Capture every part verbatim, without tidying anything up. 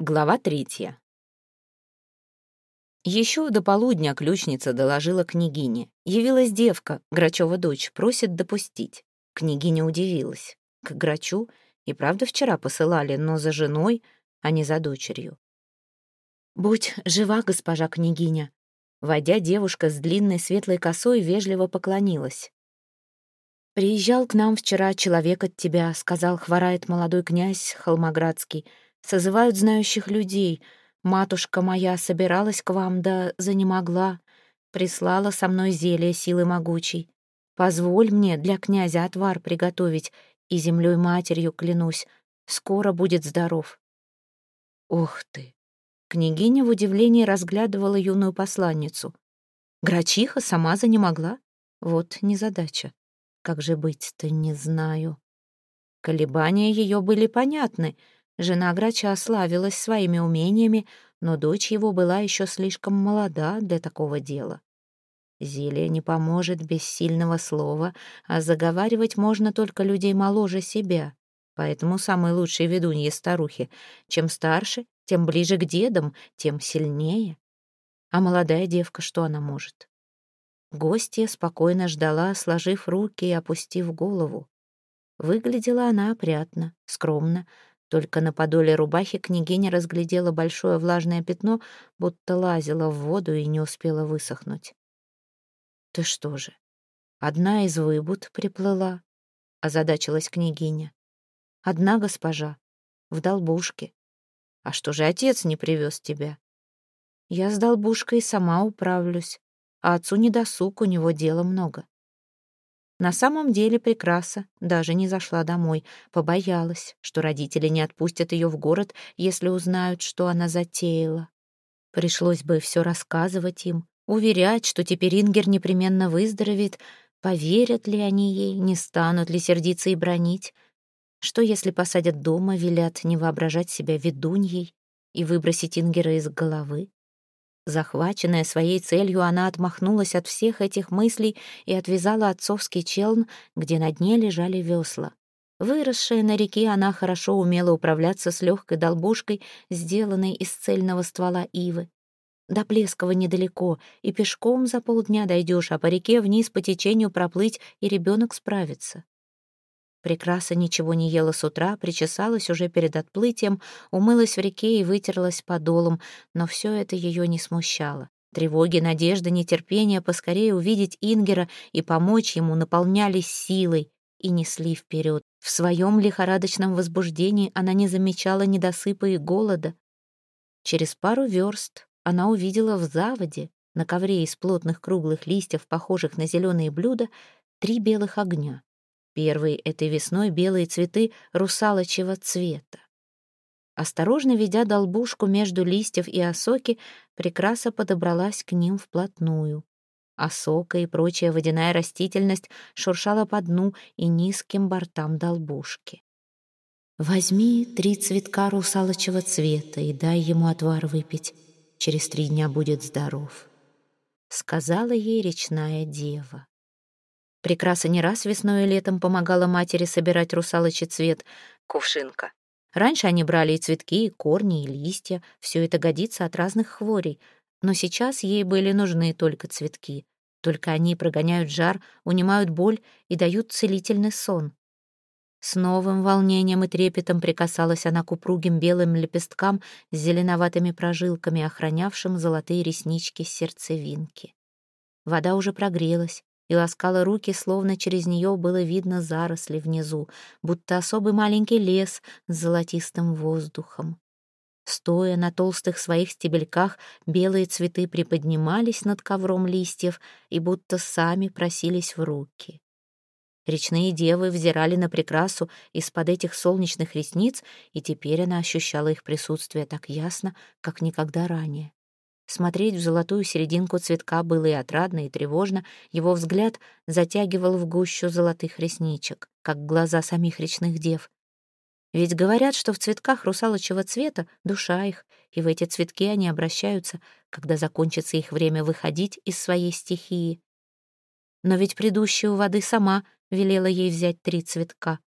Глава третья. Еще до полудня ключница доложила княгине. Явилась девка, Грачева дочь, просит допустить. Княгиня удивилась. К Грачу и правда вчера посылали, но за женой, а не за дочерью. «Будь жива, госпожа княгиня!» Войдя, девушка с длинной светлой косой вежливо поклонилась. «Приезжал к нам вчера человек от тебя, — сказал, — хворает молодой князь Холмоградский. Созывают знающих людей. Матушка моя собиралась к вам, да занемогла. Прислала со мной зелье силы могучей. Позволь мне для князя отвар приготовить, и землей матерью клянусь, скоро будет здоров». «Ох ты!» Княгиня в удивлении разглядывала юную посланницу. Грачиха сама занемогла? Вот незадача. Как же быть-то, не знаю. Колебания ее были понятны. Жена Грача славилась своими умениями, но дочь его была еще слишком молода для такого дела. Зелье не поможет без сильного слова, а заговаривать можно только людей моложе себя. Поэтому самые лучшие ведуньи старухи. Чем старше, тем ближе к дедам, тем сильнее. А молодая девка, что она может? Гостья спокойно ждала, сложив руки и опустив голову. Выглядела она опрятно, скромно. Только на подоле рубахи княгиня разглядела большое влажное пятно, будто лазила в воду и не успела высохнуть. «Ты что же, одна из выбуд приплыла?» — озадачилась княгиня. «Одна госпожа, в Долбушке. А что же отец не привез тебя?» «Я с Долбушкой сама управлюсь, а отцу не досуг, у него дела много». На самом деле Прекраса даже не зашла домой, побоялась, что родители не отпустят ее в город, если узнают, что она затеяла. Пришлось бы все рассказывать им, уверять, что теперь Ингер непременно выздоровеет. Поверят ли они ей, не станут ли сердиться и бронить? Что, если посадят дома, велят не воображать себя ведуньей и выбросить Ингера из головы? Захваченная своей целью, она отмахнулась от всех этих мыслей и отвязала отцовский челн, где на дне лежали весла. Выросшая на реке, она хорошо умела управляться с легкой долбушкой, сделанной из цельного ствола ивы. До Плескова недалеко, и пешком за полдня дойдешь, а по реке вниз по течению проплыть, и ребенок справится. Прекраса ничего не ела с утра, причесалась уже перед отплытием, умылась в реке и вытерлась подолом, но все это ее не смущало. Тревоги, надежда, нетерпение поскорее увидеть Ингера и помочь ему наполнялись силой и несли вперед. В своем лихорадочном возбуждении она не замечала недосыпа и голода. Через пару верст она увидела в заводе, на ковре из плотных круглых листьев, похожих на зеленые блюда, три белых огня. Первые этой весной белые цветы русалочьего цвета. Осторожно ведя долбушку между листьев и осоки, Прекраса подобралась к ним вплотную. Осока и прочая водяная растительность шуршала по дну и низким бортам долбушки. «Возьми три цветка русалочьего цвета и дай ему отвар выпить. Через три дня будет здоров», — сказала ей речная дева. Прекраса не раз весной и летом помогала матери собирать русалочий цвет, кувшинка. Раньше они брали и цветки, и корни, и листья, все это годится от разных хворей, но сейчас ей были нужны только цветки. Только они прогоняют жар, унимают боль и дают целительный сон. С новым волнением и трепетом прикасалась она к упругим белым лепесткам с зеленоватыми прожилками, охранявшим золотые реснички сердцевинки. Вода уже прогрелась и ласкала руки, словно через нее было видно заросли внизу, будто особый маленький лес с золотистым воздухом. Стоя на толстых своих стебельках, белые цветы приподнимались над ковром листьев и будто сами просились в руки. Речные девы взирали на Прекрасу из-под этих солнечных ресниц, и теперь она ощущала их присутствие так ясно, как никогда ранее. Смотреть в золотую серединку цветка было и отрадно, и тревожно. Его взгляд затягивал в гущу золотых ресничек, как глаза самих речных дев. Ведь говорят, что в цветках русалочьего цвета душа их, и в эти цветки они обращаются, когда закончится их время выходить из своей стихии. Но ведь предыдущая у воды сама велела ей взять три цветка.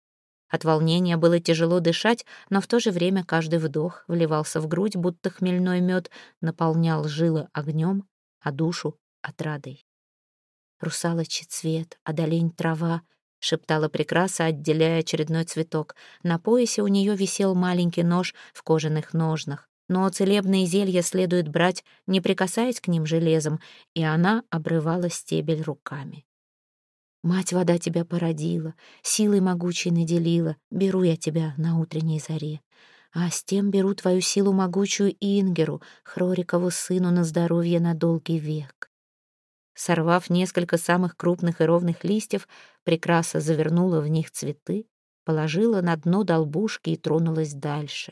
От волнения было тяжело дышать, но в то же время каждый вдох вливался в грудь, будто хмельной мед, наполнял жилы огнем, а душу — отрадой. «Русалочий цвет, одолень трава», — шептала Прекраса, отделяя очередной цветок. На поясе у нее висел маленький нож в кожаных ножнах, но целебные зелья следует брать, не прикасаясь к ним железом, и она обрывала стебель руками. «Мать-вода тебя породила, силой могучей наделила, беру я тебя на утренней заре. А с тем беру твою силу могучую Ингеру, Хрорикову сыну, на здоровье на долгий век». Сорвав несколько самых крупных и ровных листьев, Прекраса завернула в них цветы, положила на дно долбушки и тронулась дальше.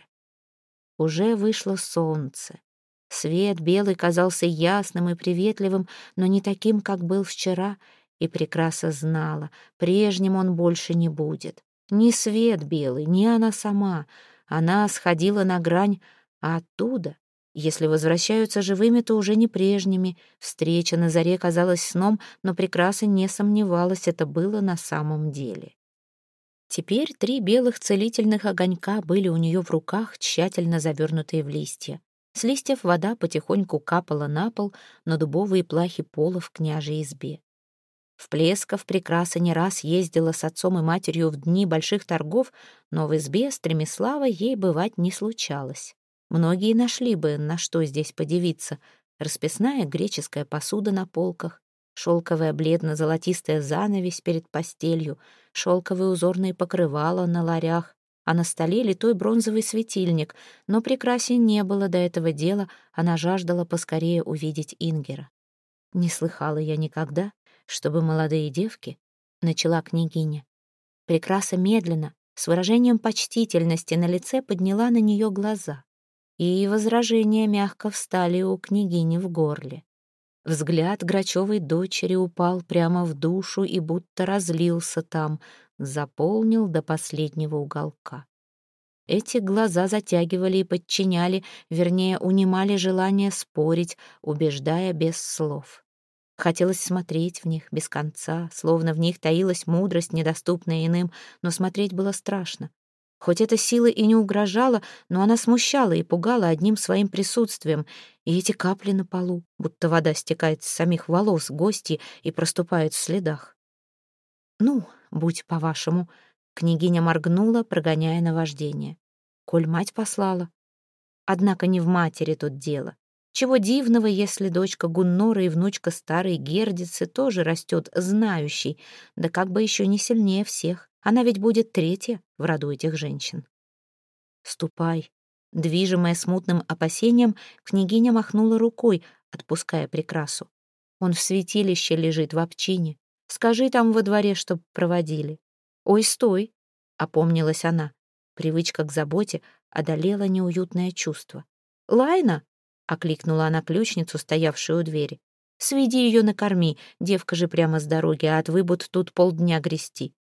Уже вышло солнце. Свет белый казался ясным и приветливым, но не таким, как был вчера, и Прекраса знала, прежним он больше не будет. Ни свет белый, ни она сама. Она сходила на грань, а оттуда, если возвращаются живыми, то уже не прежними. Встреча на заре казалась сном, но Прекраса не сомневалась, это было на самом деле. Теперь три белых целительных огонька были у нее в руках, тщательно завернутые в листья. С листьев вода потихоньку капала на пол, на дубовые плахи пола в княжей избе. В Плесков Прекраса не раз ездила с отцом и матерью в дни больших торгов, но в избе Стремислава ей бывать не случалось. Многие нашли бы, на что здесь подивиться. Расписная греческая посуда на полках, шелковая бледно-золотистая занавесь перед постелью, шелковые узорные покрывала на ларях, а на столе литой бронзовый светильник. Но Прекрасе не было до этого дела, она жаждала поскорее увидеть Ингера. «Не слыхала я никогда, чтобы молодые девки», — начала княгиня. Прекраса медленно, с выражением почтительности на лице, подняла на нее глаза, и возражения мягко встали у княгини в горле. Взгляд Грачевой дочери упал прямо в душу и будто разлился там, заполнил до последнего уголка. Эти глаза затягивали и подчиняли, вернее, унимали желание спорить, убеждая без слов. Хотелось смотреть в них без конца, словно в них таилась мудрость, недоступная иным, но смотреть было страшно. Хоть эта сила и не угрожала, но она смущала и пугала одним своим присутствием, и эти капли на полу, будто вода стекает с самих волос гостьи и проступает в следах. «Ну, будь по-вашему», — княгиня моргнула, прогоняя наваждение. «Коль мать послала. Однако не в матери тут дело. Чего дивного, если дочка Гуннора и внучка старой Гердицы тоже растет знающей, да как бы еще не сильнее всех. Она ведь будет третья в роду этих женщин». «Ступай». Движимая смутным опасением, княгиня махнула рукой, отпуская Прекрасу. «Он в святилище лежит в общине. Скажи там во дворе, чтоб проводили». «Ой, стой!» — опомнилась она. Привычка к заботе одолела неуютное чувство. «Лайна!» — окликнула она ключницу, стоявшую у двери. «Сведи ее накорми, девка же прямо с дороги, а отвыбуд тут полдня грести».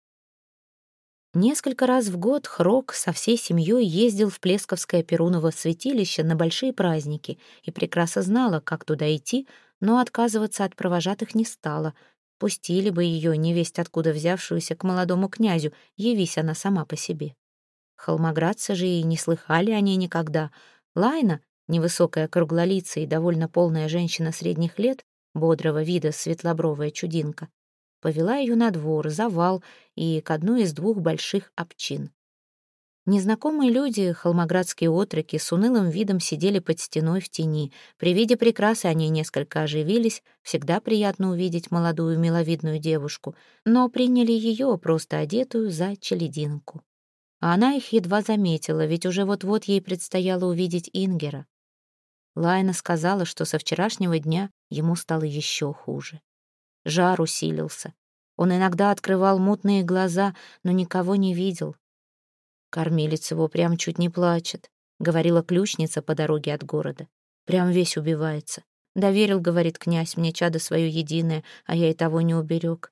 Несколько раз в год Хрок со всей семьей ездил в Плесковское Перуново святилище на большие праздники и прекрасно знала, как туда идти, но отказываться от провожатых не стала. Пустили бы ее, невесть откуда взявшуюся, к молодому князю, явись она сама по себе. Холмоградцы же и не слыхали о ней никогда. Лайна, невысокая круглолицая и довольно полная женщина средних лет, бодрого вида светлобровая чудинка, повела ее на двор, за вал и к одной из двух больших общин. Незнакомые люди, холмоградские отроки, с унылым видом сидели под стеной в тени. При виде Прекрасы они несколько оживились, всегда приятно увидеть молодую миловидную девушку, но приняли ее, просто одетую, за челядинку. А она их едва заметила, ведь уже вот-вот ей предстояло увидеть Ингера. Лайна сказала, что со вчерашнего дня ему стало еще хуже. Жар усилился. Он иногда открывал мутные глаза, но никого не видел. «Кормилец его прям чуть не плачет», — говорила ключница по дороге от города. «Прям весь убивается. Доверил, — говорит князь, — мне чадо свое единое, а я и того не уберег».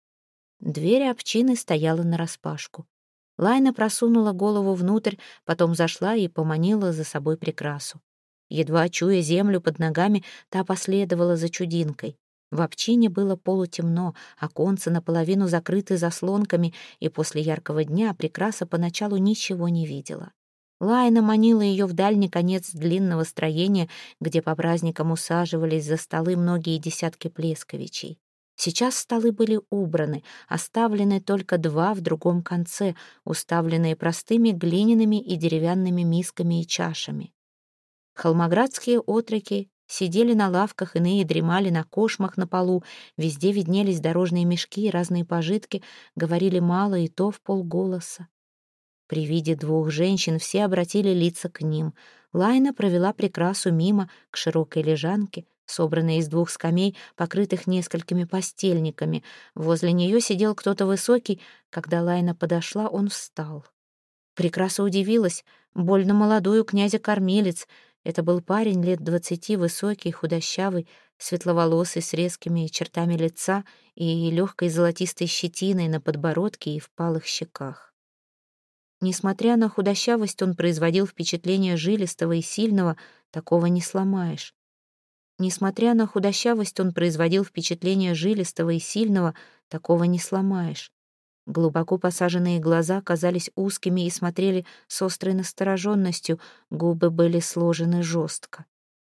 Дверь общины стояла нараспашку. Лайна просунула голову внутрь, потом зашла и поманила за собой Прекрасу. Едва чуя землю под ногами, та последовала за чудинкой. В общине было полутемно, оконца наполовину закрыты заслонками, и после яркого дня Прекраса поначалу ничего не видела. Лайна манила ее в дальний конец длинного строения, где по праздникам усаживались за столы многие десятки плесковичей. Сейчас столы были убраны, оставлены только два в другом конце, уставленные простыми глиняными и деревянными мисками и чашами. Холмоградские отроки сидели на лавках, иные дремали на кошмах на полу, везде виднелись дорожные мешки и разные пожитки, говорили мало и то вполголоса. При виде двух женщин все обратили лица к ним. Лайна провела Прекрасу мимо к широкой лежанке, собранной из двух скамей, покрытых несколькими постельниками. Возле нее сидел кто-то высокий. Когда Лайна подошла, он встал. Прекраса удивилась. Больно молодой у князя кормилец. Это был парень лет двадцати, высокий, худощавый, светловолосый, с резкими чертами лица и легкой золотистой щетиной на подбородке и впалых щеках. Несмотря на худощавость, он производил впечатление жилистого и сильного, такого не сломаешь. Несмотря на худощавость, он производил впечатление жилистого и сильного, такого не сломаешь. Глубоко посаженные глаза казались узкими и смотрели с острой настороженностью, губы были сложены жестко.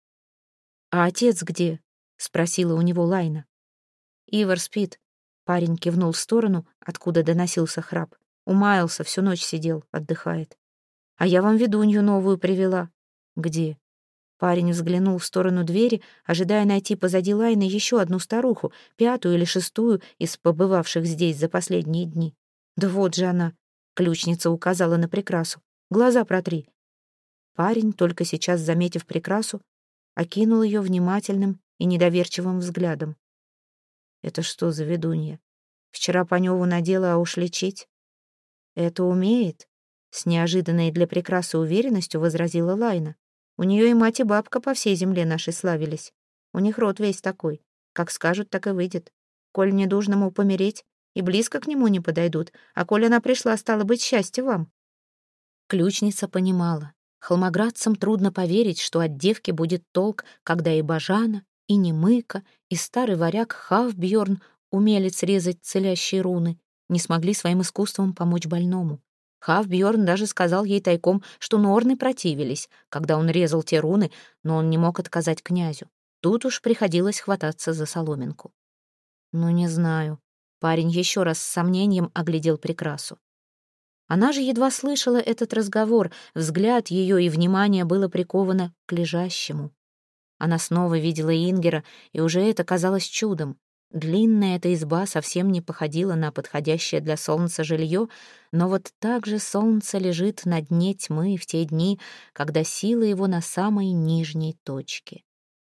«А отец где?» — спросила у него Лайна. «Ивар спит», — парень кивнул в сторону, откуда доносился храп. «Умаялся, всю ночь сидел, отдыхает. А я вам ведунью новую привела». «Где?» Парень взглянул в сторону двери, ожидая найти позади Лайны еще одну старуху, пятую или шестую из побывавших здесь за последние дни. «Да вот же она!» — ключница указала на Прекрасу. «Глаза протри». Парень, только сейчас заметив Прекрасу, окинул ее внимательным и недоверчивым взглядом. «Это что за ведунья? Вчера Паневу надела, а уж лечить?» «Это умеет?» — с неожиданной для Прекрасы уверенностью возразила Лайна. «У нее и мать, и бабка по всей земле нашей славились. У них род весь такой. Как скажут, так и выйдет. Коль недужному помереть, и близко к нему не подойдут, а коль она пришла, стало быть, счастье вам». Ключница понимала. Холмоградцам трудно поверить, что от девки будет толк, когда и Бажана, и Немыка, и старый варяг Хавбьорн, умелец резать целящие руны, не смогли своим искусством помочь больному. Хавбьорн даже сказал ей тайком, что норны противились, когда он резал те руны, но он не мог отказать князю. Тут уж приходилось хвататься за соломинку. «Ну, не знаю». Парень еще раз с сомнением оглядел Прекрасу. Она же едва слышала этот разговор, взгляд ее и внимание было приковано к лежащему. Она снова видела Ингера, и уже это казалось чудом. Длинная эта изба совсем не походила на подходящее для солнца жилье, но вот так же солнце лежит на дне тьмы в те дни, когда сила его на самой нижней точке.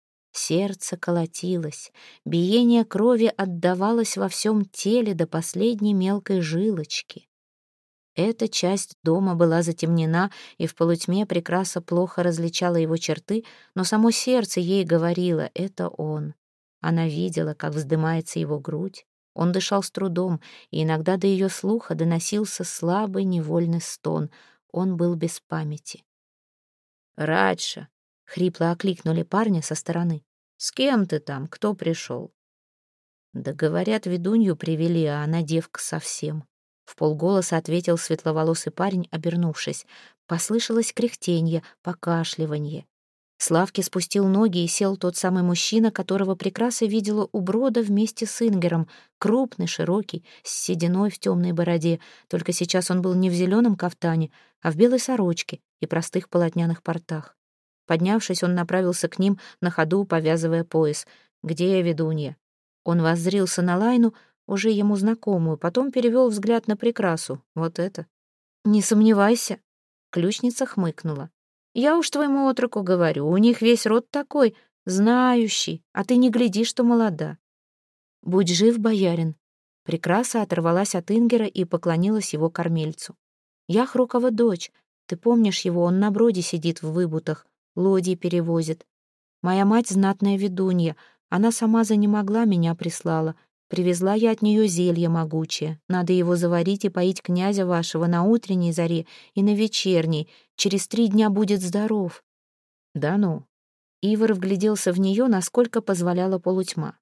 Сердце колотилось, биение крови отдавалось во всем теле до последней мелкой жилочки. Эта часть дома была затемнена, и в полутьме Прекраса плохо различала его черты, но само сердце ей говорило — это он. Она видела, как вздымается его грудь. Он дышал с трудом, и иногда до ее слуха доносился слабый невольный стон. Он был без памяти. «Радша!» — хрипло окликнули парня со стороны. «С кем ты там? Кто пришел?» «Да, говорят, ведунью привели, а она девка совсем». Вполголоса ответил светловолосый парень, обернувшись. Послышалось кряхтенье, покашливанье. С лавки спустил ноги и сел тот самый мужчина, которого Прекраса видела у брода вместе с Ингером, крупный, широкий, с сединой в темной бороде, только сейчас он был не в зеленом кафтане, а в белой сорочке и простых полотняных портах. Поднявшись, он направился к ним, на ходу повязывая пояс. «Где ведунья?» Он воззрился на Лайну, уже ему знакомую, потом перевел взгляд на Прекрасу. «Вот это!» «Не сомневайся!» Ключница хмыкнула. «Я уж твоему отроку говорю, у них весь род такой, знающий, а ты не гляди, что молода». «Будь жив, боярин». Прекраса оторвалась от Ингера и поклонилась его кормильцу. «Я Хрукова дочь. Ты помнишь его, он на броде сидит в выбутах, лодьи перевозит. Моя мать знатная ведунья, она сама занемогла, меня прислала. Привезла я от нее зелье могучее. Надо его заварить и поить князя вашего на утренней заре и на вечерней. Через три дня будет здоров». «Да ну». Ивар вгляделся в нее, насколько позволяла полутьма.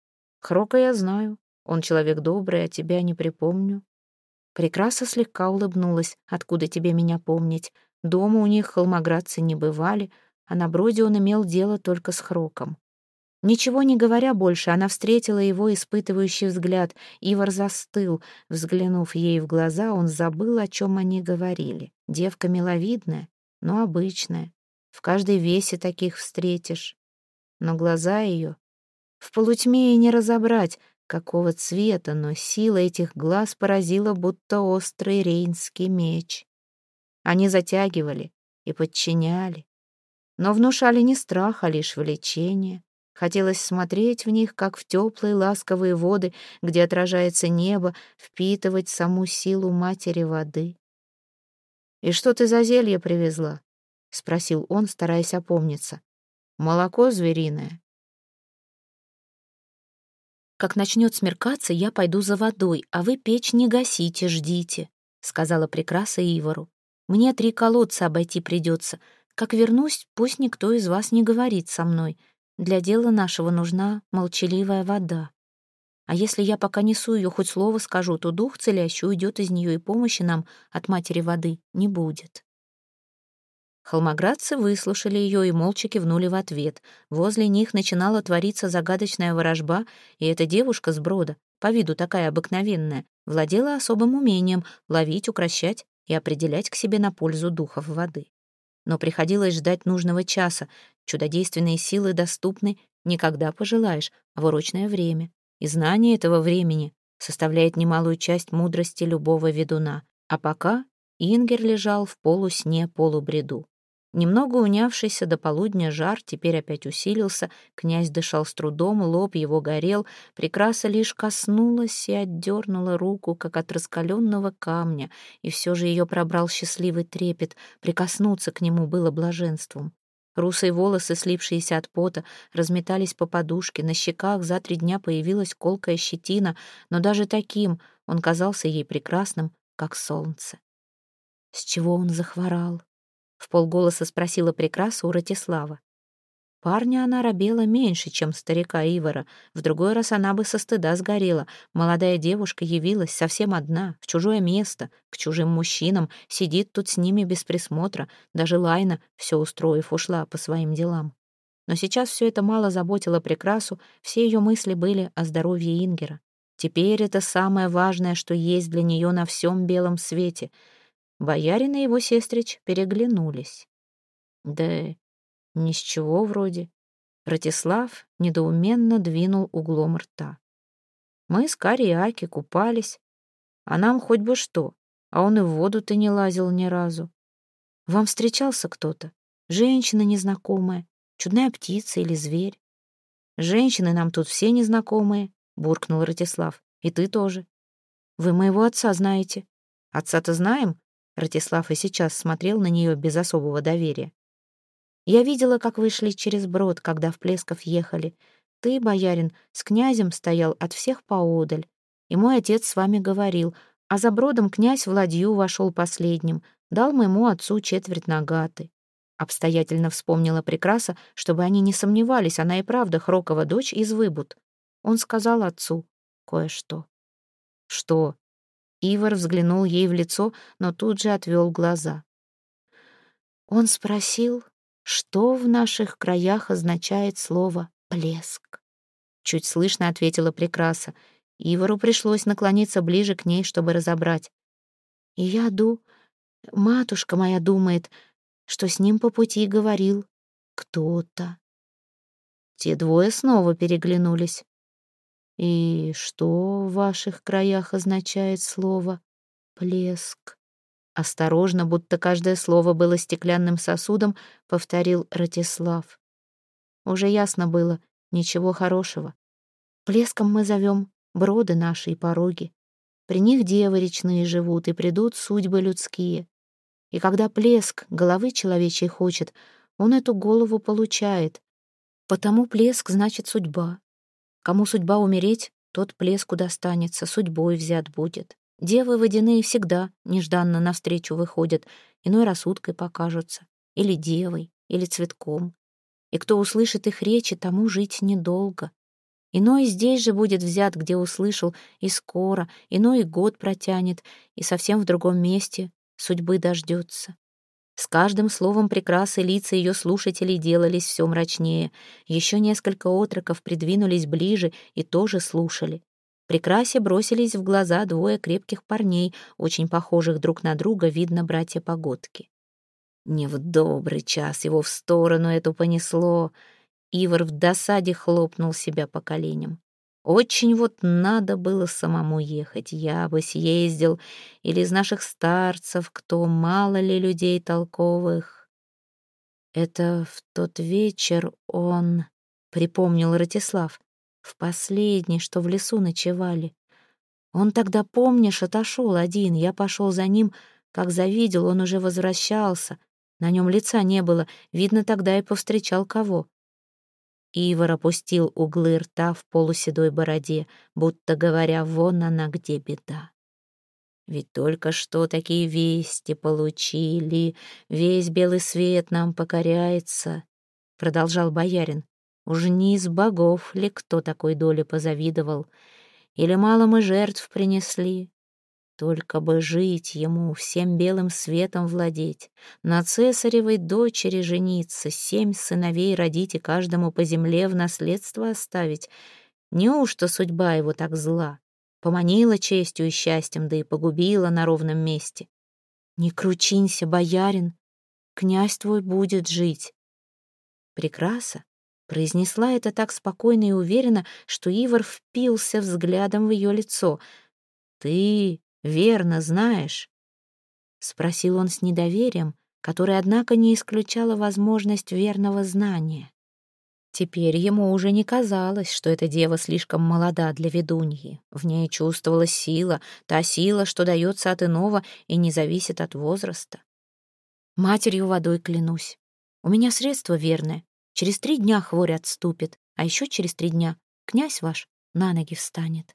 Хрока я знаю. Он человек добрый, а тебя не припомню. Прекраса слегка улыбнулась. Откуда тебе меня помнить? Дома у них холмоградцы не бывали, а на броде он имел дело только с Хроком. Ничего не говоря больше, она встретила его испытывающий взгляд. Ивар застыл. Взглянув ей в глаза, он забыл, о чем они говорили. Девка миловидная, но обычная. В каждой весе таких встретишь. Но глаза ее... В полутьме и не разобрать, какого цвета, но сила этих глаз поразила, будто острый рейнский меч. Они затягивали и подчиняли, но внушали не страх, а лишь влечение. Хотелось смотреть в них, как в теплые ласковые воды, где отражается небо, впитывать саму силу матери воды. «И что ты за зелье привезла?» — спросил он, стараясь опомниться. «Молоко звериное». «Как начнет смеркаться, я пойду за водой, а вы печь не гасите, ждите», — сказала Прекраса Ивару. «Мне три колодца обойти придется. Как вернусь, пусть никто из вас не говорит со мной. Для дела нашего нужна молчаливая вода. А если я пока несу ее, хоть слово скажу, то дух целящий уйдет из нее, и помощи нам от матери воды не будет». Холмоградцы выслушали ее и молча кивнули в ответ. Возле них начинала твориться загадочная ворожба, и эта девушка с брода, по виду такая обыкновенная, владела особым умением ловить, укрощать и определять к себе на пользу духов воды. Но приходилось ждать нужного часа. Чудодейственные силы доступны не когда пожелаешь, а в урочное время. И знание этого времени составляет немалую часть мудрости любого ведуна. А пока Ингер лежал в полусне-полубреду. Немного унявшийся до полудня жар теперь опять усилился, князь дышал с трудом, лоб его горел, Прекраса лишь коснулась и отдернула руку, как от раскаленного камня, и все же ее пробрал счастливый трепет, прикоснуться к нему было блаженством. Русые волосы, слипшиеся от пота, разметались по подушке, на щеках за три дня появилась колкая щетина, но даже таким он казался ей прекрасным, как солнце. С чего он захворал? Вполголоса спросила Прекраса у Ратислава. Парня она робела меньше, чем старика Ивара. В другой раз она бы со стыда сгорела. Молодая девушка явилась совсем одна, в чужое место, к чужим мужчинам, сидит тут с ними без присмотра. Даже Лайна, все устроив, ушла по своим делам. Но сейчас все это мало заботило Прекрасу, все ее мысли были о здоровье Ингера. Теперь это самое важное, что есть для нее на всем белом свете. Боярин и его сестрич переглянулись. Да ни с чего вроде. Ратислав недоуменно двинул углом рта. Мы с Кари и Аки купались, а нам хоть бы что, а он и в воду-то не лазил ни разу. Вам встречался кто-то? Женщина незнакомая, чудная птица или зверь? Женщины нам тут все незнакомые, буркнул Ратислав. И ты тоже. Вы моего отца знаете. Отца-то знаем? Ратислав и сейчас смотрел на нее без особого доверия. Я видела, как вы шли через брод, когда в Плесков ехали. Ты, боярин, с князем стоял от всех поодаль. И мой отец с вами говорил, а за бродом князь в ладью вошел последним, дал моему отцу четверть нагаты. Обстоятельно вспомнила Прекраса, чтобы они не сомневались, она и правда Хрокова дочь из Выбуд. Он сказал отцу кое-что. Что? Ивар взглянул ей в лицо, но тут же отвел глаза. Он спросил, что в наших краях означает слово «плеск». Чуть слышно ответила Прекраса. Ивару пришлось наклониться ближе к ней, чтобы разобрать. И я ду... Матушка моя думает, что с ним по пути говорил кто-то. Те двое снова переглянулись. И что в ваших краях означает слово «плеск»? Осторожно, будто каждое слово было стеклянным сосудом, повторил Ратислав. Уже ясно было, ничего хорошего. Плеском мы зовем броды наши и пороги. При них девы речные живут, и придут судьбы людские. И когда плеск головы человечьей хочет, он эту голову получает. Потому плеск значит судьба. Кому судьба умереть, тот плеску достанется, судьбой взят будет. Девы водяные всегда нежданно навстречу выходят, иной раз уткой покажутся, или девой, или цветком. И кто услышит их речи, тому жить недолго. Иной здесь же будет взят, где услышал, и скоро, иной год протянет, и совсем в другом месте судьбы дождется. С каждым словом прекрасы лица ее слушателей делались все мрачнее. Еще несколько отроков придвинулись ближе и тоже слушали. Прекрасе бросились в глаза двое крепких парней, очень похожих друг на друга, видно, братья Погодки. Не в добрый час его в сторону эту понесло. Ивар в досаде хлопнул себя по коленям. Очень вот надо было самому ехать, я бы съездил, или из наших старцев, кто, мало ли людей толковых. Это в тот вечер он, припомнил Ратислав, в последний, что в лесу ночевали. Он тогда, помнишь, отошел один, я пошел за ним, как завидел, он уже возвращался. На нем лица не было, видно, тогда и повстречал кого. Ивар опустил углы рта в полуседой бороде, будто говоря, вон она где беда. Ведь только что такие вести получили, весь белый свет нам покоряется, продолжал боярин. Уж не из богов ли кто такой доли позавидовал? Или мало мы жертв принесли? Только бы жить ему, всем белым светом владеть, на цесаревой дочери жениться, семь сыновей родить и каждому по земле в наследство оставить. Неужто судьба его так зла? Поманила честью и счастьем, да и погубила на ровном месте. Не кручинься, боярин, князь твой будет жить. Прекраса произнесла это так спокойно и уверенно, что Ивар впился взглядом в ее лицо. «Ты верно знаешь?» — спросил он с недоверием, которое, однако, не исключало возможность верного знания. Теперь ему уже не казалось, что эта дева слишком молода для ведуньи. В ней чувствовалась сила, та сила, что дается от иного и не зависит от возраста. «Матерью водой клянусь. У меня средство верное. Через три дня хворь отступит, а еще через три дня князь ваш на ноги встанет».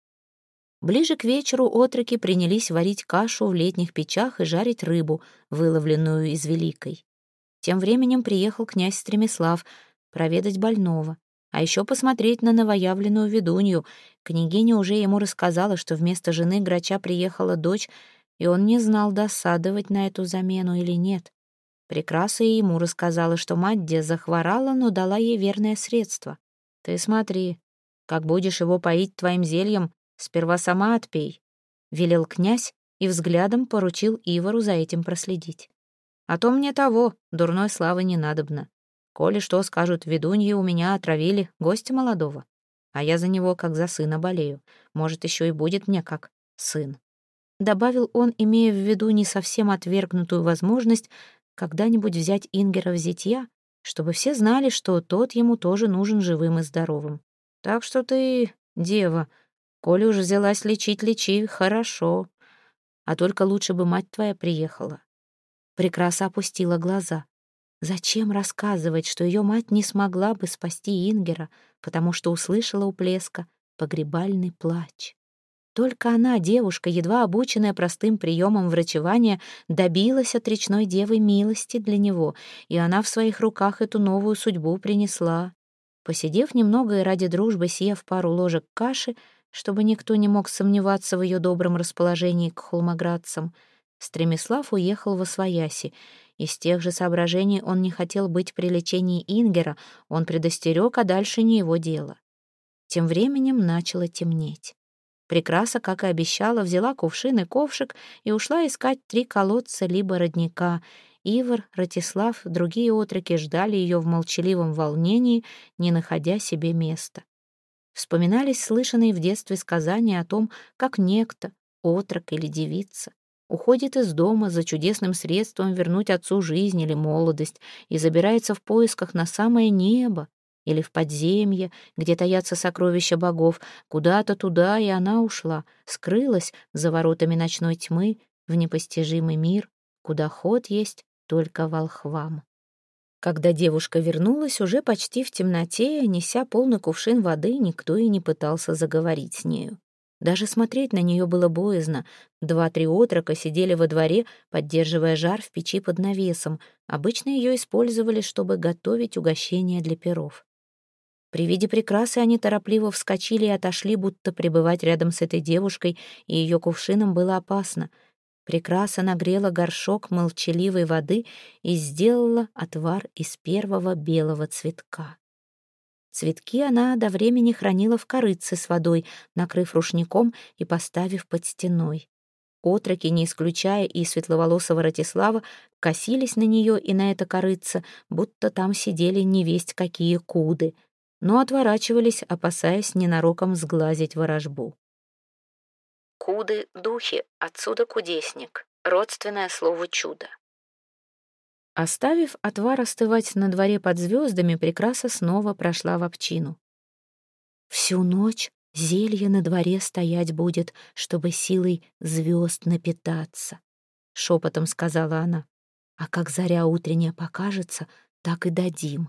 Ближе к вечеру отроки принялись варить кашу в летних печах и жарить рыбу, выловленную из Великой. Тем временем приехал князь Стремислав проведать больного, а еще посмотреть на новоявленную ведунью. Княгиня уже ему рассказала, что вместо жены грача приехала дочь, и он не знал, досадовать на эту замену или нет. Прекраса и ему рассказала, что мать де захворала, но дала ей верное средство. «Ты смотри, как будешь его поить твоим зельем, сперва сама отпей», — велел князь и взглядом поручил Ивару за этим проследить. «А то мне того, дурной славы не надобно. Коли что скажут, ведуньи у меня отравили гостя молодого, а я за него как за сына болею. Может, еще и будет мне как сын», — добавил он, имея в виду не совсем отвергнутую возможность когда-нибудь взять Ингера в зятья, чтобы все знали, что тот ему тоже нужен живым и здоровым. «Так что ты, дева, коли уж взялась лечить, лечи хорошо. А только лучше бы мать твоя приехала». Прекраса опустила глаза. Зачем рассказывать, что ее мать не смогла бы спасти Ингера, потому что услышала у Плеска погребальный плач? Только она, девушка, едва обученная простым приемам врачевания, добилась от речной девы милости для него, и она в своих руках эту новую судьбу принесла. Посидев немного и ради дружбы съев пару ложек каши, чтобы никто не мог сомневаться в ее добром расположении к холмоградцам, Стремислав уехал восвояси. Из тех же соображений он не хотел быть при лечении Ингера, он предостерег, а дальше не его дело. Тем временем начало темнеть. Прекраса, как и обещала, взяла кувшин и ковшик и ушла искать три колодца либо родника. Ивар, Ратислав, другие отроки ждали ее в молчаливом волнении, не находя себе места. Вспоминались слышанные в детстве сказания о том, как некто, отрок или девица, уходит из дома за чудесным средством вернуть отцу жизнь или молодость и забирается в поисках на самое небо или в подземье, где таятся сокровища богов, куда-то туда, и она ушла, скрылась за воротами ночной тьмы в непостижимый мир, куда ход есть только волхвам. Когда девушка вернулась, уже почти в темноте, неся полный кувшин воды, никто и не пытался заговорить с нею. Даже смотреть на нее было боязно. Два-три отрока сидели во дворе, поддерживая жар в печи под навесом. Обычно ее использовали, чтобы готовить угощения для пиров. При виде прекрасы они торопливо вскочили и отошли, будто пребывать рядом с этой девушкой и ее кувшином было опасно. Прекраса нагрела горшок молчаливой воды и сделала отвар из первого белого цветка. Цветки она до времени хранила в корытце с водой, накрыв рушником и поставив под стеной. Отроки, не исключая и светловолосого Ратислава, косились на нее и на это корытце, будто там сидели невесть какие куды, но отворачивались, опасаясь ненароком сглазить ворожбу. Куды — духи, отсюда кудесник, родственное слову чудо. Оставив отвар остывать на дворе под звездами, Прекраса снова прошла в общину. «Всю ночь зелье на дворе стоять будет, чтобы силой звезд напитаться», — шепотом сказала она. «А как заря утренняя покажется, так и дадим».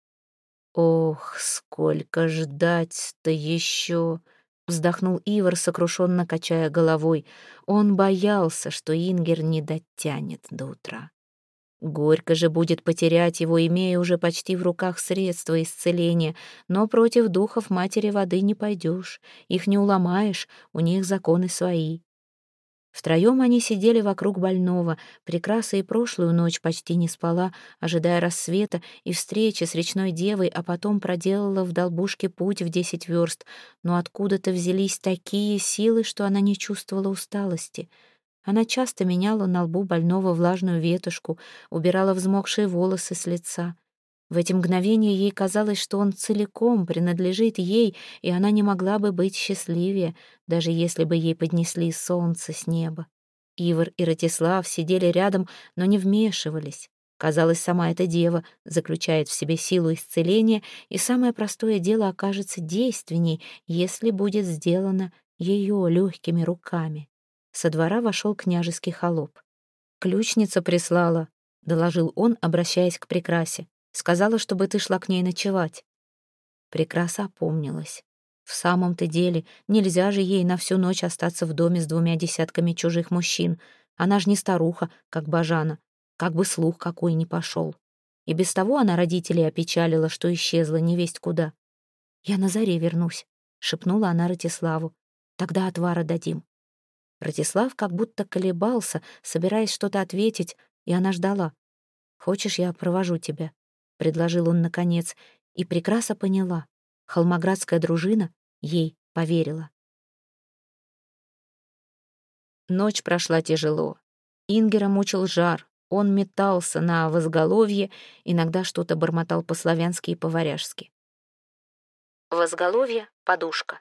«Ох, сколько ждать-то еще!» — вздохнул Ивар, сокрушенно качая головой. Он боялся, что Ингер не дотянет до утра. Горько же будет потерять его, имея уже почти в руках средства исцеления, но против духов матери воды не пойдешь, их не уломаешь, у них законы свои. Втроем они сидели вокруг больного. Прекраса и прошлую ночь почти не спала, ожидая рассвета и встречи с речной девой, а потом проделала в Долбушке путь в десять верст, но откуда-то взялись такие силы, что она не чувствовала усталости. Она часто меняла на лбу больного влажную ветошку, убирала взмокшие волосы с лица. В эти мгновения ей казалось, что он целиком принадлежит ей, и она не могла бы быть счастливее, даже если бы ей поднесли солнце с неба. Ивар и Ратислав сидели рядом, но не вмешивались. Казалось, сама эта дева заключает в себе силу исцеления, и самое простое дело окажется действенней, если будет сделано ее легкими руками. Со двора вошел княжеский холоп. «Ключница прислала», — доложил он, обращаясь к Прекрасе. «Сказала, чтобы ты шла к ней ночевать». Прекраса опомнилась. В самом-то деле, нельзя же ей на всю ночь остаться в доме с двумя десятками чужих мужчин. Она ж не старуха, как Бажана, как бы слух какой ни пошел. И без того она родителей опечалила, что исчезла невесть куда. «Я на заре вернусь», — шепнула она Ратиславу. «Тогда отвара дадим». Ратислав как будто колебался, собираясь что-то ответить, и она ждала. «Хочешь, я провожу тебя?» — предложил он наконец, и Прекраса поняла. Холмоградская дружина ей поверила. Ночь прошла тяжело. Ингера мучил жар. Он метался на возголовье, иногда что-то бормотал по-славянски и по-варяжски. Возголовье — подушка.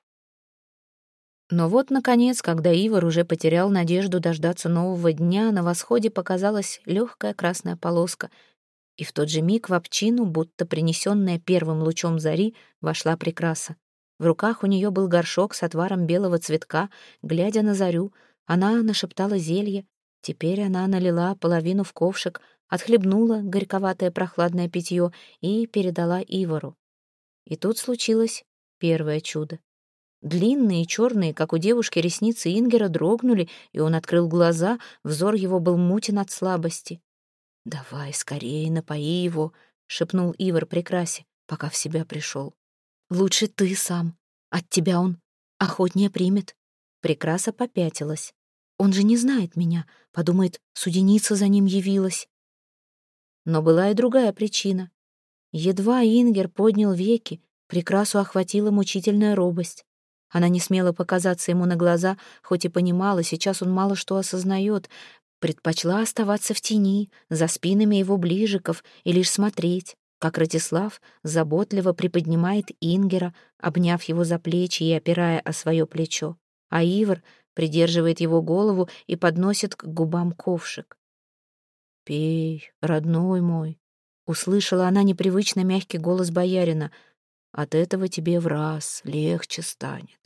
Но вот, наконец, когда Ивар уже потерял надежду дождаться нового дня, на восходе показалась легкая красная полоска, и в тот же миг в общину, будто принесенная первым лучом зари, вошла Прекраса. В руках у нее был горшок с отваром белого цветка. Глядя на зарю, она нашептала зелье. Теперь она налила половину в ковшик, отхлебнула горьковатое прохладное питье и передала Ивару. И тут случилось первое чудо. Длинные, черные, как у девушки, ресницы Ингера дрогнули, и он открыл глаза, взор его был мутен от слабости. «Давай скорее напои его», — шепнул Ивар Прекрасе, пока в себя пришел. «Лучше ты сам. От тебя он охотнее примет». Прекраса попятилась. «Он же не знает меня, подумает, суденица за ним явилась». Но была и другая причина. Едва Ингер поднял веки, Прекрасу охватила мучительная робость. Она не смела показаться ему на глаза, хоть и понимала, сейчас он мало что осознает, предпочла оставаться в тени, за спинами его ближиков, и лишь смотреть, как Ратислав заботливо приподнимает Ингера, обняв его за плечи и опирая о свое плечо, а Ивар придерживает его голову и подносит к губам ковшик. «Пей, родной мой», — услышала она непривычно мягкий голос боярина, «от этого тебе в раз легче станет».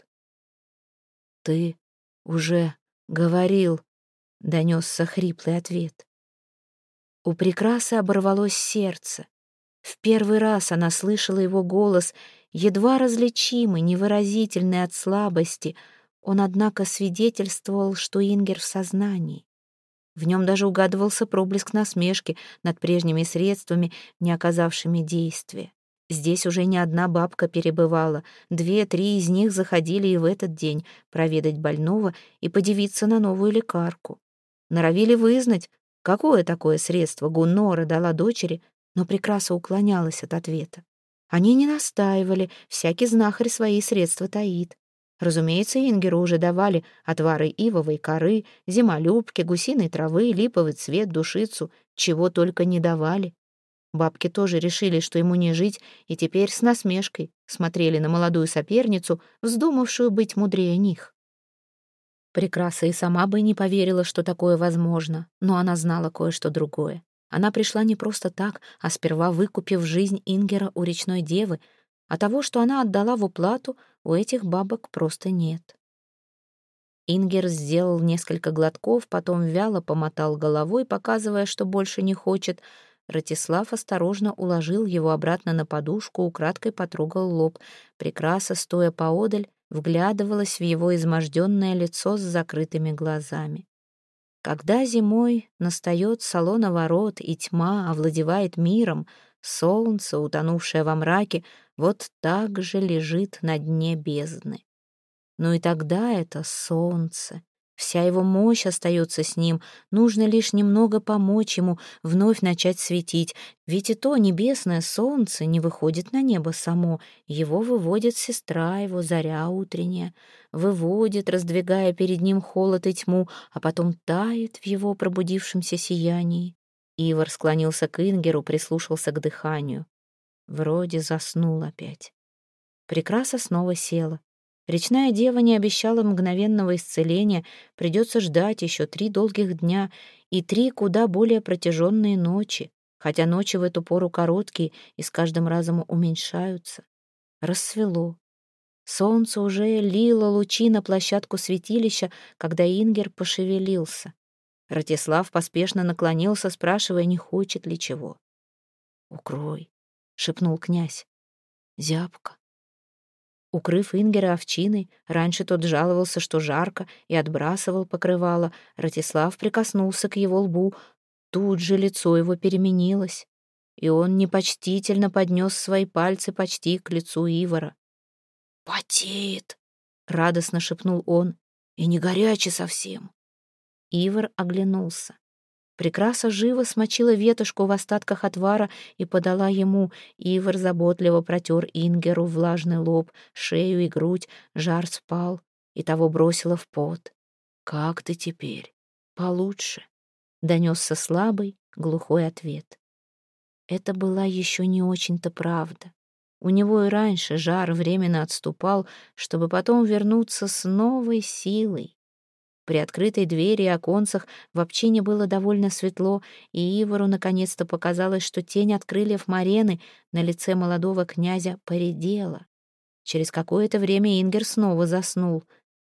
«Ты уже говорил», — донесся хриплый ответ. У Прекрасы оборвалось сердце. В первый раз она слышала его голос, едва различимый, невыразительный от слабости. Он, однако, свидетельствовал, что Ингер в сознании. В нем даже угадывался проблеск насмешки над прежними средствами, не оказавшими действия. Здесь уже не одна бабка перебывала, две-три из них заходили и в этот день проведать больного и подивиться на новую лекарку. Норовили вызнать, какое такое средство Гуннора дала дочери, но Прекраса уклонялась от ответа. Они не настаивали, всякий знахарь свои средства таит. Разумеется, Ингеру уже давали отвары ивовой коры, зимолюбки, гусиной травы, липовый цвет, душицу, чего только не давали. Бабки тоже решили, что ему не жить, и теперь с насмешкой смотрели на молодую соперницу, вздумавшую быть мудрее них. Прекраса и сама бы не поверила, что такое возможно, но она знала кое-что другое. Она пришла не просто так, а сперва выкупив жизнь Ингера у речной девы, а того, что она отдала в уплату, у этих бабок просто нет. Ингер сделал несколько глотков, потом вяло помотал головой, показывая, что больше не хочет. Ратислав осторожно уложил его обратно на подушку, украдкой потрогал лоб. Прекраса, стоя поодаль, вглядывалась в его изможденное лицо с закрытыми глазами. Когда зимой настает солоно-ворот и тьма овладевает миром, солнце, утонувшее во мраке, вот так же лежит на дне бездны. Но и тогда это солнце. Вся его мощь остается с ним, нужно лишь немного помочь ему вновь начать светить, ведь и то небесное солнце не выходит на небо само, его выводит сестра его, заря утренняя, выводит, раздвигая перед ним холод и тьму, а потом тает в его пробудившемся сиянии. Ивар склонился к Ингеру, прислушался к дыханию. Вроде заснул опять. Прекраса снова села. Речная дева не обещала мгновенного исцеления, придется ждать еще три долгих дня и три куда более протяженные ночи, хотя ночи в эту пору короткие и с каждым разом уменьшаются. Рассвело. Солнце уже лило лучи на площадку святилища, когда Ингер пошевелился. Ратислав поспешно наклонился, спрашивая, не хочет ли чего. «Укрой», — шепнул князь. «Зябко». Укрыв Ингера овчиной, раньше тот жаловался, что жарко, и отбрасывал покрывало. Ратислав прикоснулся к его лбу. Тут же лицо его переменилось, и он непочтительно поднес свои пальцы почти к лицу Ивара. «Потеет!» — радостно шепнул он. «И не горячий совсем!» Ивар оглянулся. Прекраса живо смочила ветошку в остатках отвара и подала ему. Ивар заботливо протер Ингеру влажный лоб, шею и грудь. Жар спал, и того бросило в пот. «Как ты теперь? Получше?» — донесся слабый, глухой ответ. Это была еще не очень-то правда. У него и раньше жар временно отступал, чтобы потом вернуться с новой силой. При открытой двери и оконцах в общине было довольно светло, и Ивару наконец-то показалось, что тень от крыльев Марены на лице молодого князя поредела. Через какое-то время Ингер снова заснул.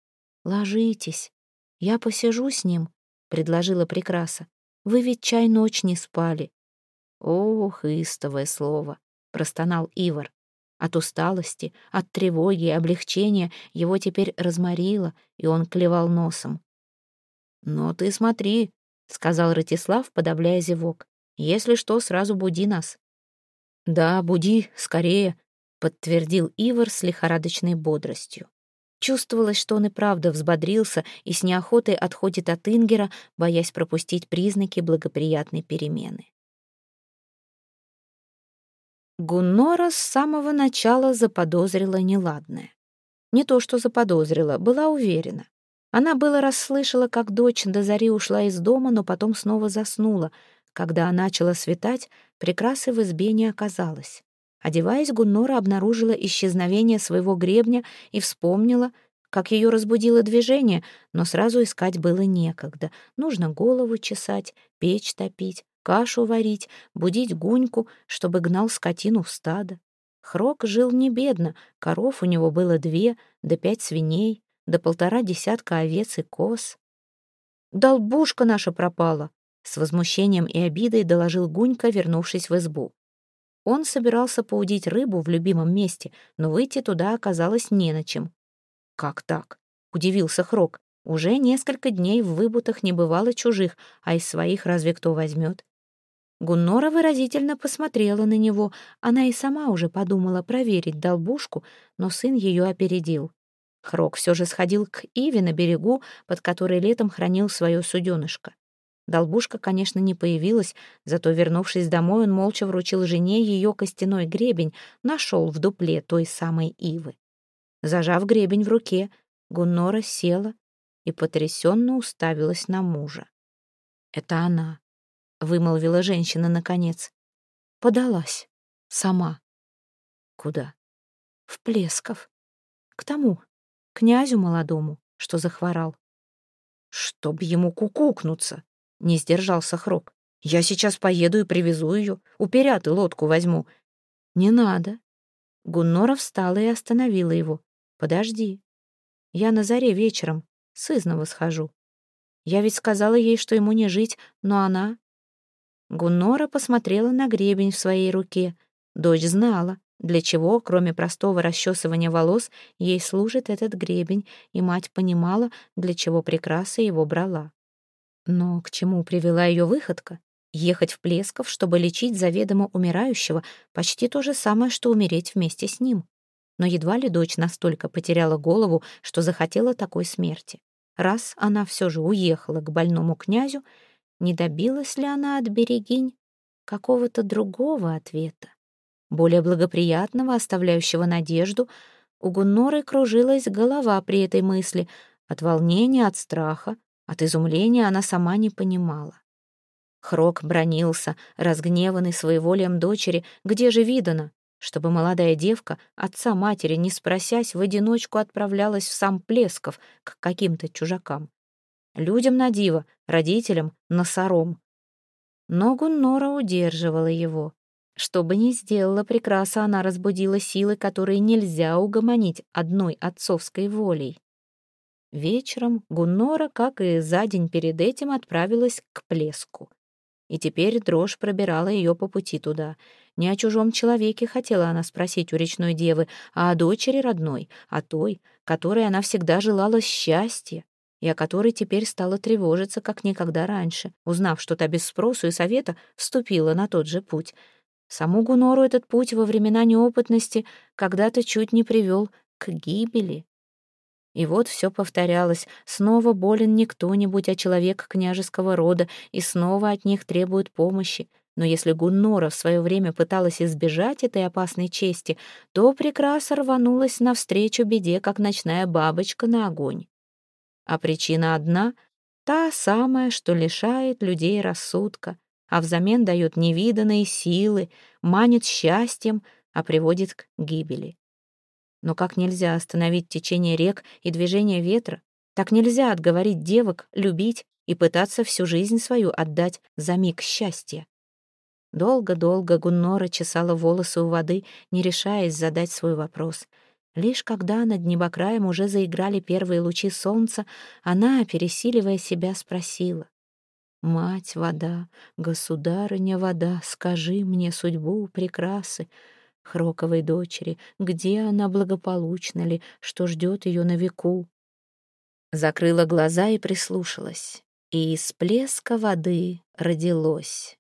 «Ложитесь, я посижу с ним», — предложила Прекраса. «Вы ведь чай ночь не спали». «Ох, истовое слово», — простонал Ивар. От усталости, от тревоги и облегчения его теперь разморило, и он клевал носом. «Но ты смотри», — сказал Ратислав, подавляя зевок. «Если что, сразу буди нас». «Да, буди, скорее», — подтвердил Ивар с лихорадочной бодростью. Чувствовалось, что он и правда взбодрился и с неохотой отходит от Ингера, боясь пропустить признаки благоприятной перемены. Гуннора с самого начала заподозрила неладное. Не то что заподозрила, была уверена. Она было расслышала, как дочь до зари ушла из дома, но потом снова заснула. Когда начало светать, Прекрасы в избе не оказалось. Одеваясь, Гуннора обнаружила исчезновение своего гребня и вспомнила, как ее разбудило движение, но сразу искать было некогда. Нужно голову чесать, печь топить, кашу варить, будить Гуньку, чтобы гнал скотину в стадо. Хрок жил не бедно, коров у него было две, да пять свиней, да полтора десятка овец и коз. «Долбушка наша пропала!» — с возмущением и обидой доложил Гунька, вернувшись в избу. Он собирался поудить рыбу в любимом месте, но выйти туда оказалось не на чем. «Как так?» — удивился Хрок. «Уже несколько дней в выбутах не бывало чужих, а из своих разве кто возьмет?» Гуннора выразительно посмотрела на него. Она и сама уже подумала проверить долбушку, но сын ее опередил. Хрок все же сходил к Иве на берегу, под которой летом хранил свое суденышко. Долбушка, конечно, не появилась, зато, вернувшись домой, он молча вручил жене ее костяной гребень, нашел в дупле той самой ивы. Зажав гребень в руке, Гуннора села и потрясенно уставилась на мужа. «Это она», — вымолвила женщина наконец. «Подалась. Сама». «Куда?» «В Плесков. К тому, князю молодому, что захворал». «Чтоб ему кукукнуться», — не сдержался Хрок. «Я сейчас поеду и привезу ее, у Перяты лодку возьму». «Не надо». Гуннора встала и остановила его. «Подожди. Я на заре вечером сызнова схожу. Я ведь сказала ей, что ему не жить, но она...» Гуннора посмотрела на гребень в своей руке. Дочь знала, для чего, кроме простого расчесывания волос, ей служит этот гребень, и мать понимала, для чего Прекраса его брала. Но к чему привела ее выходка? Ехать в Плесков, чтобы лечить заведомо умирающего, почти то же самое, что умереть вместе с ним. Но едва ли дочь настолько потеряла голову, что захотела такой смерти. Раз она все же уехала к больному князю, не добилась ли она от берегинь какого-то другого ответа, более благоприятного, оставляющего надежду? У Гунноры кружилась голова при этой мысли. От волнения, от страха, от изумления она сама не понимала. Хрок бранился, разгневанный своеволием дочери. Где же видано, чтобы молодая девка, отца матери не спросясь, в одиночку отправлялась в сам Плесков к каким-то чужакам? Людям на диво, родителям на сором. Но Гуннора удерживала его. Что бы ни сделала Прекраса, она разбудила силы, которые нельзя угомонить одной отцовской волей. Вечером Гуннора, как и за день перед этим, отправилась к Плеску. И теперь дрожь пробирала ее по пути туда. Не о чужом человеке хотела она спросить у речной девы, а о дочери родной, о той, которой она всегда желала счастья, и о которой теперь стала тревожиться, как никогда раньше, узнав, что та без спросу и совета вступила на тот же путь. Саму Гуннору этот путь во времена неопытности когда-то чуть не привел к гибели. И вот все повторялось. Снова болен не кто-нибудь, а человек княжеского рода, и снова от них требуют помощи. Но если Гуннора в свое время пыталась избежать этой опасной чести, то Прекраса рванулась навстречу беде, как ночная бабочка на огонь. А причина одна — та самая, что лишает людей рассудка, а взамен дает невиданные силы, манит счастьем, а приводит к гибели. Но как нельзя остановить течение рек и движение ветра, так нельзя отговорить девок любить и пытаться всю жизнь свою отдать за миг счастья. Долго-долго Гуннора чесала волосы у воды, не решаясь задать свой вопрос. Лишь когда над небокраем уже заиграли первые лучи солнца, она, пересиливая себя, спросила: «Мать вода, государыня вода, скажи мне судьбу Прекрасы, Хроковой дочери, где она, благополучна ли, что ждет ее на веку?» Закрыла глаза и прислушалась, и из плеска воды родилось.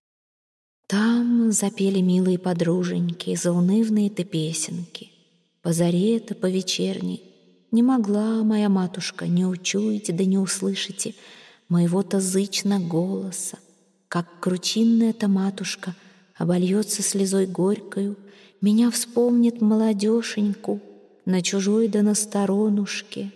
Там запели милые подруженьки заунывные-то песенки. По заре-то, по вечерней не могла моя матушка не учуять да не услышите моего-то зычно голоса, как кручинная-то матушка обольется слезой горькою, меня вспомнит молодешеньку на чужой да на сторонушке.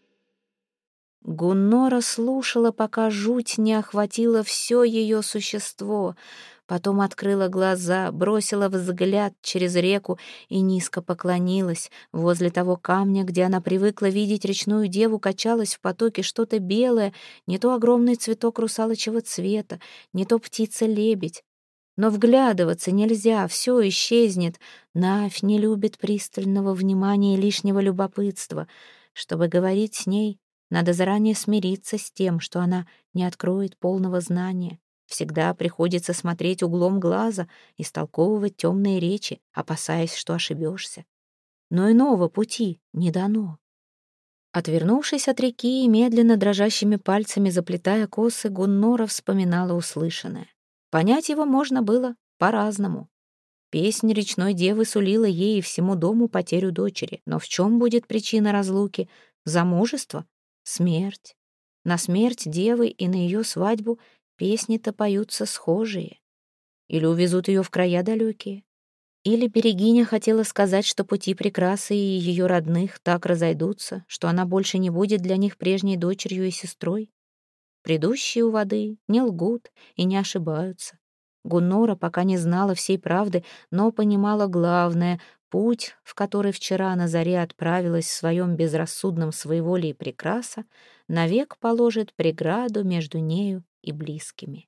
Гуннора слушала, пока жуть не охватила все ее существо, потом открыла глаза, бросила взгляд через реку и низко поклонилась. Возле того камня, где она привыкла видеть речную деву, качалось в потоке что-то белое, не то огромный цветок русалочьего цвета, не то птица-лебедь. Но вглядываться нельзя, все исчезнет. Навь не любит пристального внимания и лишнего любопытства. Чтобы говорить с ней, надо заранее смириться с тем, что она не откроет полного знания. Всегда приходится смотреть углом глаза, истолковывать темные речи, опасаясь, что ошибешься. Но иного пути не дано. Отвернувшись от реки и медленно дрожащими пальцами заплетая косы, Гуннора вспоминала услышанное. Понять его можно было по-разному. Песнь речной девы сулила ей и всему дому потерю дочери. Но в чем будет причина разлуки? Замужество? Смерть. На смерть девы и на ее свадьбу песни-то поются схожие. Или увезут ее в края далекие. Или Берегиня хотела сказать, что пути Прекрасы и ее родных так разойдутся, что она больше не будет для них прежней дочерью и сестрой. Предыдущие у воды не лгут и не ошибаются. Гуннора пока не знала всей правды, но понимала главное — путь, в который вчера на заре отправилась в своем безрассудном своеволии Прекраса, навек положит преграду между нею и близкими.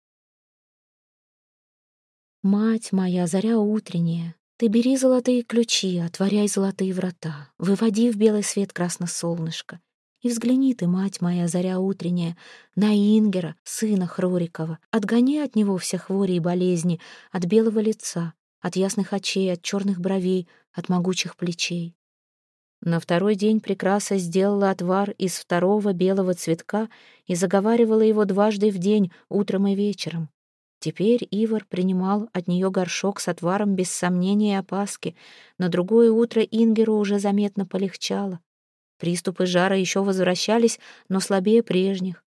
«Мать моя, заря утренняя, ты бери золотые ключи, отворяй золотые врата, выводи в белый свет красно солнышко. И взгляни ты, мать моя, заря утренняя, на Ингера, сына Хрорикова. Отгони от него все хвори и болезни, от белого лица, от ясных очей, от черных бровей, от могучих плечей». На второй день Прекраса сделала отвар из второго белого цветка и заговаривала его дважды в день, утром и вечером. Теперь Ивар принимал от нее горшок с отваром без сомнения и опаски. На другое утро Ингеру уже заметно полегчало. Приступы жара еще возвращались, но слабее прежних.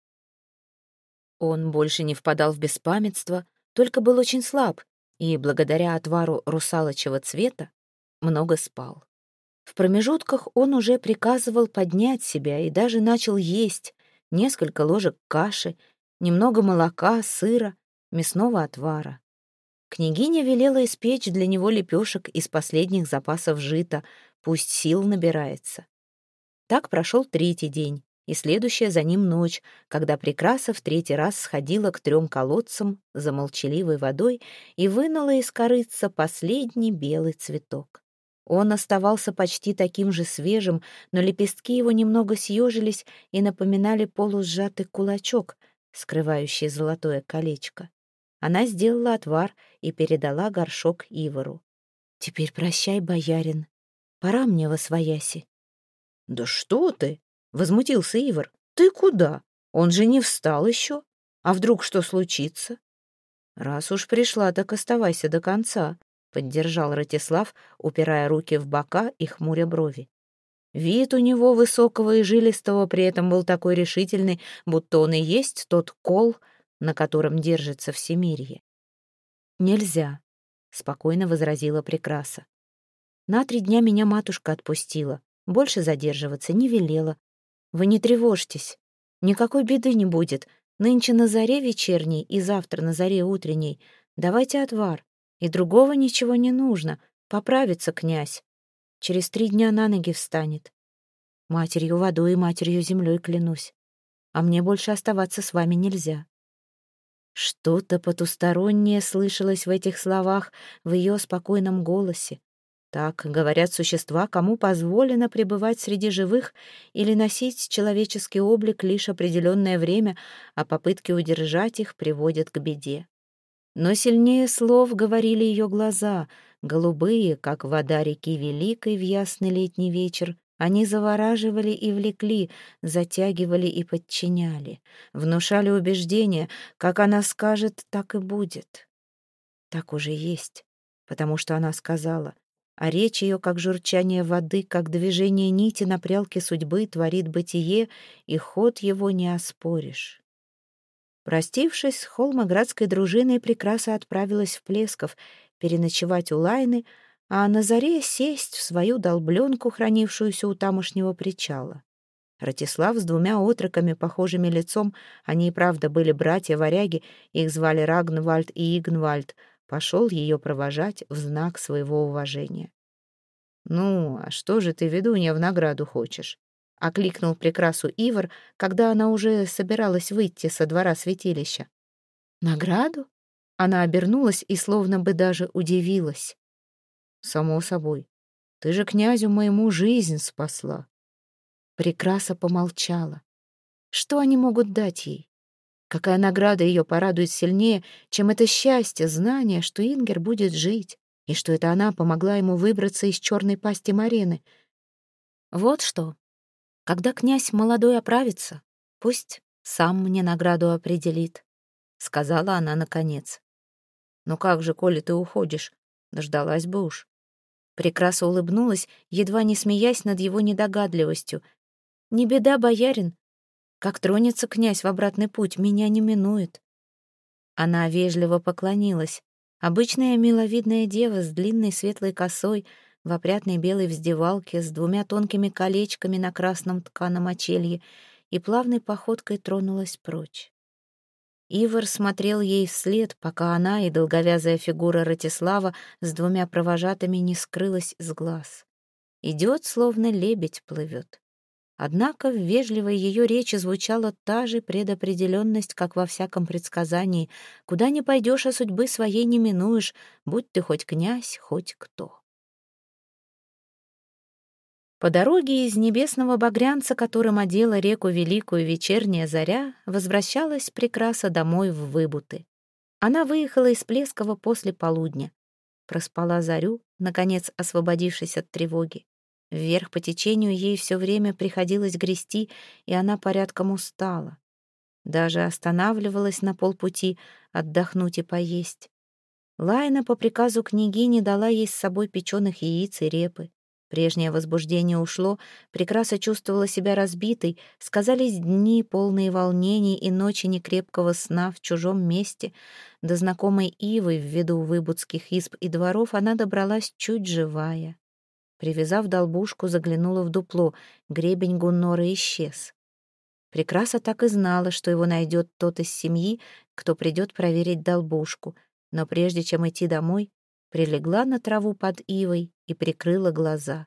Он больше не впадал в беспамятство, только был очень слаб и, благодаря отвару русалочьего цвета, много спал. В промежутках он уже приказывал поднять себя и даже начал есть несколько ложек каши, немного молока, сыра, мясного отвара. Княгиня велела испечь для него лепешек из последних запасов жита, пусть сил набирается. Так прошел третий день, и следующая за ним ночь, когда Прекраса в третий раз сходила к трем колодцам за молчаливой водой и вынула из корытца последний белый цветок. Он оставался почти таким же свежим, но лепестки его немного съежились и напоминали полусжатый кулачок, скрывающий золотое колечко. Она сделала отвар и передала горшок Ивару. «Теперь прощай, боярин, пора мне восвояси». «Да что ты!» — возмутился Ивар. «Ты куда? Он же не встал еще. А вдруг что случится?» «Раз уж пришла, так оставайся до конца», — поддержал Ратислав, упирая руки в бока и хмуря брови. Вид у него высокого и жилистого при этом был такой решительный, будто он и есть тот кол, на котором держится всемирье. «Нельзя», — спокойно возразила Прекраса. «На три дня меня матушка отпустила, больше задерживаться не велела. Вы не тревожьтесь, никакой беды не будет. Нынче на заре вечерней и завтра на заре утренней давайте отвар, и другого ничего не нужно, поправится князь. Через три дня на ноги встанет. Матерью водой и матерью землей клянусь. А мне больше оставаться с вами нельзя». Что-то потустороннее слышалось в этих словах, в ее спокойном голосе. Так говорят существа, кому позволено пребывать среди живых или носить человеческий облик лишь определенное время, а попытки удержать их приводят к беде. Но сильнее слов говорили ее глаза, голубые, как вода реки Великой в ясный летний вечер. Они завораживали и влекли, затягивали и подчиняли, внушали убеждение, как она скажет, так и будет. Так уже есть, потому что она сказала, а речь ее, как журчание воды, как движение нити на прялке судьбы, творит бытие, и ход его не оспоришь. Простившись с холмоградской дружиной, Прекраса отправилась в Плесков переночевать у Лайны, а на заре сесть в свою долбленку, хранившуюся у тамошнего причала. Ратислав с двумя отроками, похожими лицом, они и правда были братья-варяги, их звали Рагнвальд и Игнвальд, пошел ее провожать в знак своего уважения. «Ну, а что же ты, ведунья, в награду хочешь?» — окликнул Прекрасу Ивар, когда она уже собиралась выйти со двора святилища. «Награду?» Она обернулась и словно бы даже удивилась. «Само собой. Ты же князю моему жизнь спасла». Прекраса помолчала. Что они могут дать ей? Какая награда ее порадует сильнее, чем это счастье, знание, что Ингер будет жить, и что это она помогла ему выбраться из черной пасти Марены? Вот что. Когда князь молодой оправится, пусть сам мне награду определит. сказала она наконец. «Ну как же, коли ты уходишь? Дождалась бы уж». Прекраса улыбнулась, едва не смеясь над его недогадливостью. «Не беда, боярин. Как тронется князь в обратный путь, меня не минует». Она вежливо поклонилась. Обычная миловидная дева с длинной светлой косой, в опрятной белой вздевалке, с двумя тонкими колечками на красном тканом очелье, и плавной походкой тронулась прочь. Ивар смотрел ей вслед, пока она и долговязая фигура Ратислава с двумя провожатыми не скрылась с глаз. Идет, словно лебедь плывет. Однако в вежливой ее речи звучала та же предопределенность, как во всяком предсказании. Куда ни пойдешь, а судьбы своей не минуешь, будь ты хоть князь, хоть кто. По дороге из небесного багрянца, которым одела реку великую вечерняя заря, возвращалась Прекраса домой в Выбуты. Она выехала из Плескова после полудня. Проспала зарю, наконец освободившись от тревоги. Вверх по течению ей все время приходилось грести, и она порядком устала. Даже останавливалась на полпути отдохнуть и поесть. Лайна по приказу княгини дала ей с собой печеных яиц и репы. Прежнее возбуждение ушло, Прекраса чувствовала себя разбитой, сказались дни, полные волнений и ночи некрепкого сна в чужом месте. До знакомой Ивы в виду выбудских изб и дворов она добралась чуть живая. Привязав долбушку, заглянула в дупло, гребень Гуннора исчез. Прекраса так и знала, что его найдет тот из семьи, кто придет проверить долбушку, но прежде чем идти домой, прилегла на траву под ивой и прикрыла глаза.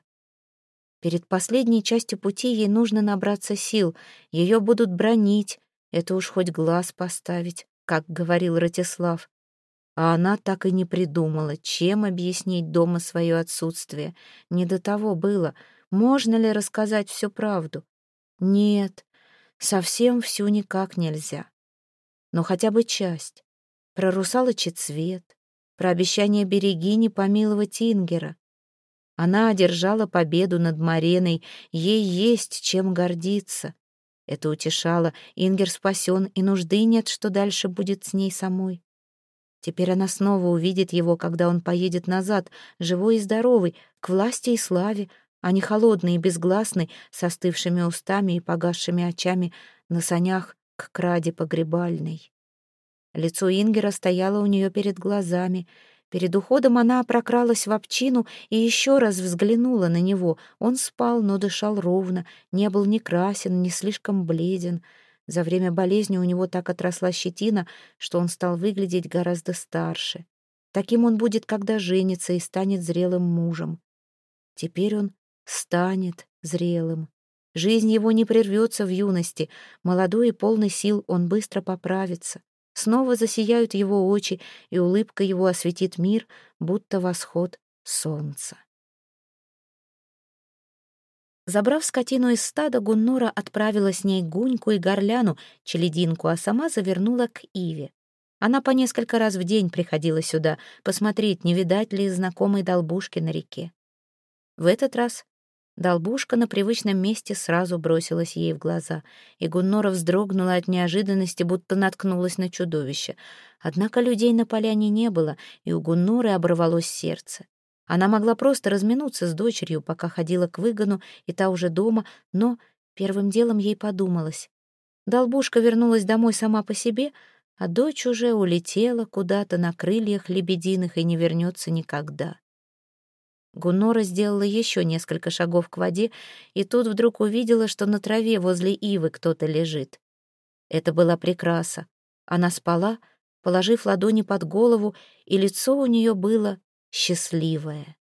Перед последней частью пути ей нужно набраться сил, ее будут бранить, это уж хоть глаз поставить, как говорил Ратислав. А она так и не придумала, чем объяснить дома свое отсутствие. Не до того было. Можно ли рассказать всю правду? Нет, совсем всю никак нельзя. Но хотя бы часть. Про русалочий цвет, про обещание берегини помиловать Ингера. Она одержала победу над Мареной, ей есть чем гордиться. Это утешало, Ингер спасен, и нужды нет, что дальше будет с ней самой. Теперь она снова увидит его, когда он поедет назад, живой и здоровый, к власти и славе, а не холодный и безгласный, с остывшими устами и погасшими очами на санях к краде погребальной. Лицо Ингера стояло у нее перед глазами. Перед уходом она прокралась в общину и еще раз взглянула на него. Он спал, но дышал ровно, не был ни красен, ни слишком бледен. За время болезни у него так отросла щетина, что он стал выглядеть гораздо старше. Таким он будет, когда женится и станет зрелым мужем. Теперь он станет зрелым. Жизнь его не прервется в юности. Молодой и полный сил, он быстро поправится. Снова засияют его очи, и улыбка его осветит мир, будто восход солнца. Забрав скотину из стада, Гуннора отправила с ней Гуньку и Горляну, челединку, а сама завернула к Иве. Она по несколько раз в день приходила сюда, посмотреть, не видать ли знакомой долбушки на реке. В этот раз долбушка на привычном месте сразу бросилась ей в глаза, и Гуннора вздрогнула от неожиданности, будто наткнулась на чудовище. Однако людей на поляне не было, и у Гунноры оборвалось сердце. Она могла просто разминуться с дочерью, пока ходила к выгону, и та уже дома, но первым делом ей подумалось. Долбушка вернулась домой сама по себе, а дочь уже улетела куда-то на крыльях лебединых и не вернется никогда. Гуннора сделала еще несколько шагов к воде, и тут вдруг увидела, что на траве возле ивы кто-то лежит. Это была Прекраса. Она спала, положив ладони под голову, и лицо у нее было счастливое.